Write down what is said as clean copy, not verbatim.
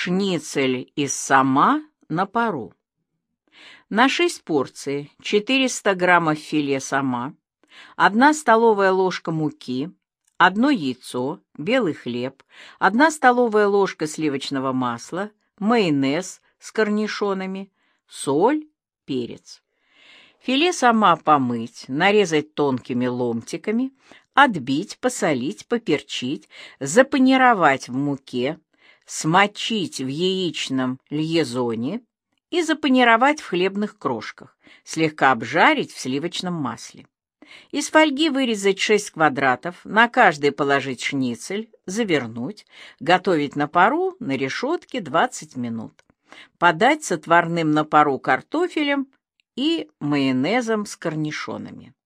Шницель из сома на пару. На 6 порций 400 граммов филе сома, 1 столовая ложка муки, 1 яйцо, белый хлеб, 1 столовая ложка сливочного масла, майонез с корнишонами, соль, перец. Филе сома помыть, нарезать тонкими ломтиками, отбить, посолить, поперчить, запанировать в муке, смочить в яичном льезоне и запанировать в хлебных крошках, слегка обжарить в сливочном масле. Из фольги вырезать 6 квадратов, на каждый положить шницель, завернуть, готовить на пару на решетке 20 минут. Подать с отварным на пару картофелем и майонезом с корнишонами.